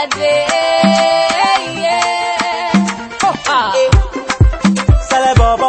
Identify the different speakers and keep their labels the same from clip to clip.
Speaker 1: day. Yeah. Oh, ah.
Speaker 2: Sale bobo.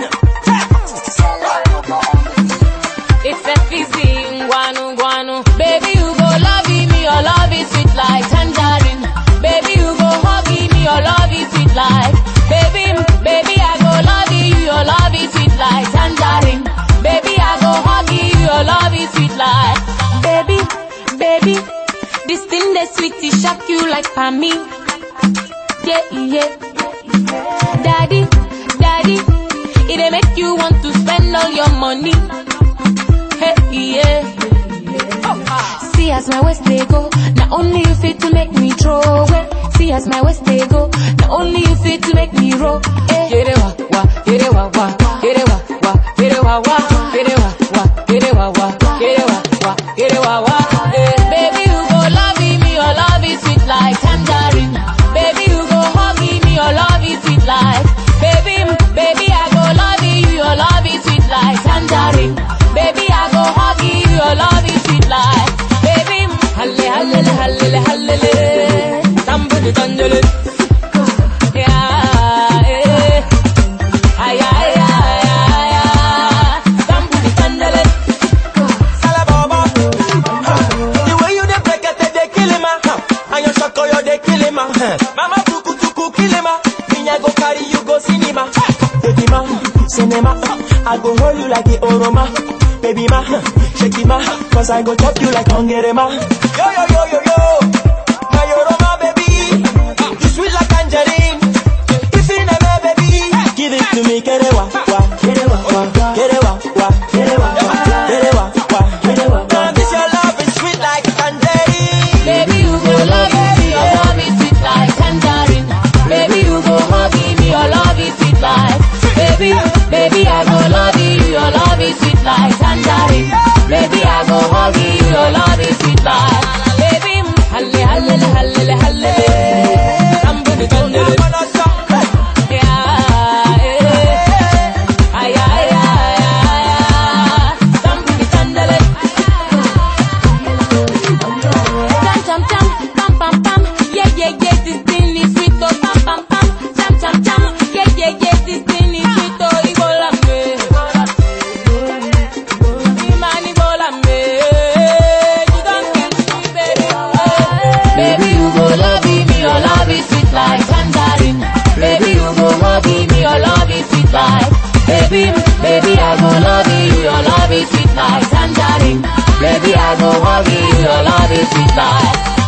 Speaker 1: It's a fizzy, guanu guanu. Baby, you go love me, your love is sweet like tangerine. Baby, you go hug me, your love is sweet like. Baby, I go love you, your love is sweet like tangerine. Baby, I go hug you, your love is sweet like. Baby, this thing that sweet, it shock you like for me. Yeah. Daddy, it make you want to spend all your money. Hey, yeah. See as my waist they go, not only you fit to make me throw away. See as my waist they go, not only you fit to make me roll. Get it wa, get it wa, get it wa, get it wa, get it wa, get it wa, get it wa, get it wa. Baby, you go love me, your love is sweet like tangerine. Baby, you go hug me, your love is sweet like. Baby, I go love you, your love is sweet like tangerine. Baby, I go hug you, your love is sweet like. Baby, halle, tambudi tanjele. Yeah, ay, tambudi tanjele.
Speaker 2: Sale bobo. The way you dey break it, they kill him, and your shako, you dey kill him, Mama tuku kill him, me I go carry you go cinema. Baby ma, cinema, I go hold you like the Oroma. Baby ma, shake it ma, cause I go chop you like hungry ma. Yo, my Oroma baby, you sweet like tangerine. If you never baby, give it to me, get it wa, get it wa, get it wa, get it wa, get it wa, get it wa. This your love is sweet like tangerine.
Speaker 1: Baby, you go love me, your love is sweet like tangerine. Baby, you go hug me, your love is sweet like. Baby, I go love you, your love is sweet like tangerine. Baby, I go hug you, your love is sweet like. Baby, halle, tambudi tanjele. Tambudi tanjele. Cham, pam, yeah, this thing is sweet, oh, pam, cham, yeah, this thing is sweet, oh, Ibola me. Imani Ibola me. You don't kill me, baby. Baby, you go love me, your love is sweet like tangerine. Baby, you go hug me, your love is sweet like. Baby, I go love you, your love is sweet like tangerine. Baby, I go hug you, your love is sweet like.